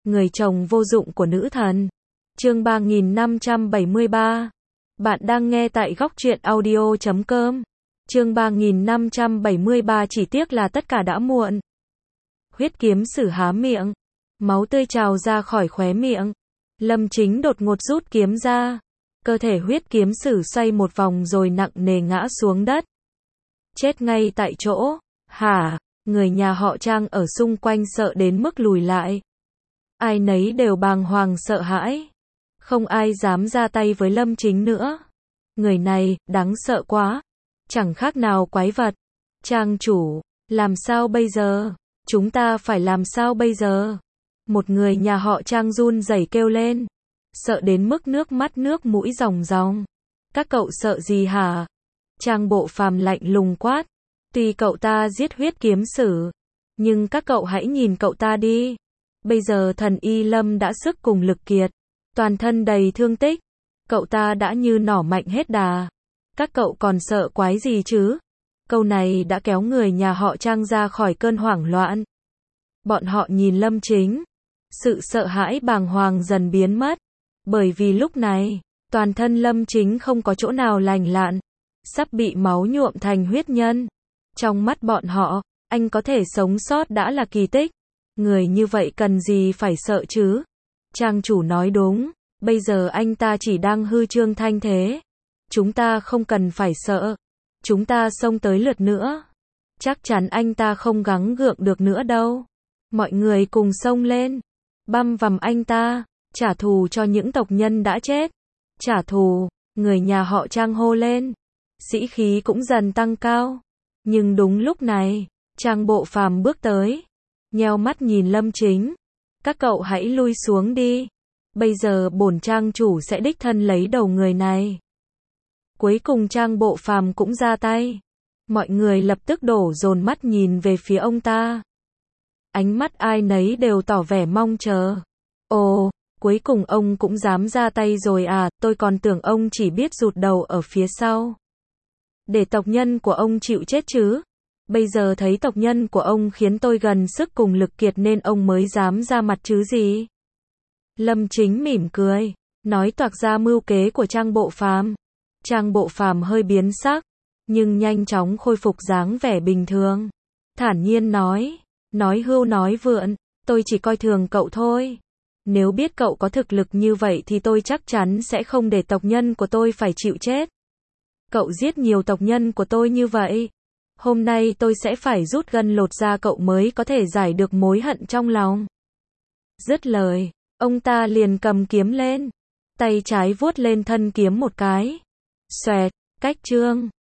người chồng vô dụng của nữ thần. Chương 3573. Bạn đang nghe tại góc truyện audio.com. Chương 3573, chỉ tiếc là tất cả đã muộn. Huyết kiếm sử há miệng, máu tươi trào ra khỏi khóe miệng. Lâm Chính đột ngột rút kiếm ra, cơ thể huyết kiếm sử xoay một vòng rồi nặng nề ngã xuống đất. Chết ngay tại chỗ. Hả? Người nhà họ Trang ở xung quanh sợ đến mức lùi lại. Ai nấy đều bàng hoàng sợ hãi. Không ai dám ra tay với Lâm Chính nữa. Người này, đáng sợ quá. Chẳng khác nào quái vật. Trang chủ, làm sao bây giờ? Chúng ta phải làm sao bây giờ? Một người nhà họ Trang run rẩy kêu lên. Sợ đến mức nước mắt nước mũi ròng ròng. Các cậu sợ gì hả? Trang Bộ Phàm lạnh lùng quát. Tuy cậu ta giết huyết kiếm sử, nhưng các cậu hãy nhìn cậu ta đi. Bây giờ thần Y Lâm đã sức cùng lực kiệt, toàn thân đầy thương tích. Cậu ta đã như nỏ mạnh hết đà. Các cậu còn sợ quái gì chứ? Câu này đã kéo người nhà họ Trang ra khỏi cơn hoảng loạn. Bọn họ nhìn Lâm Chính. Sự sợ hãi bàng hoàng dần biến mất. Bởi vì lúc này, toàn thân Lâm Chính không có chỗ nào lành lặn. Sắp bị máu nhuộm thành huyết nhân. Trong mắt bọn họ, anh có thể sống sót đã là kỳ tích. Người như vậy cần gì phải sợ chứ? Trang chủ nói đúng. Bây giờ anh ta chỉ đang hư trương thanh thế. Chúng ta không cần phải sợ. Chúng ta xông tới lượt nữa. Chắc chắn anh ta không gắng gượng được nữa đâu. Mọi người cùng xông lên. Băm vằm anh ta. Trả thù cho những tộc nhân đã chết. Trả thù. Người nhà họ Trang hô lên. Sĩ khí cũng dần tăng cao. Nhưng đúng lúc này, Trang Bộ Phàm bước tới. Nheo mắt nhìn Lâm Chính. Các cậu hãy lui xuống đi. Bây giờ bổn trang chủ sẽ đích thân lấy đầu người này. Cuối cùng Trang Bộ Phàm cũng ra tay. Mọi người lập tức đổ dồn mắt nhìn về phía ông ta. Ánh mắt ai nấy đều tỏ vẻ mong chờ. Ồ, cuối cùng ông cũng dám ra tay rồi à, tôi còn tưởng ông chỉ biết rụt đầu ở phía sau. Để tộc nhân của ông chịu chết chứ. Bây giờ thấy tộc nhân của ông khiến tôi gần sức cùng lực kiệt nên ông mới dám ra mặt chứ gì. Lâm Chính mỉm cười, nói toạc ra mưu kế của Trang Bộ Phàm. Trang Bộ Phàm hơi biến sắc, nhưng nhanh chóng khôi phục dáng vẻ bình thường. Thản nhiên nói hưu nói vượn, tôi chỉ coi thường cậu thôi. Nếu biết cậu có thực lực như vậy thì tôi chắc chắn sẽ không để tộc nhân của tôi phải chịu chết. Cậu giết nhiều tộc nhân của tôi như vậy. Hôm nay tôi sẽ phải rút gân lột da cậu mới có thể giải được mối hận trong lòng. Dứt lời, ông ta liền cầm kiếm lên. Tay trái vuốt lên thân kiếm một cái. Xoẹt, cách chương.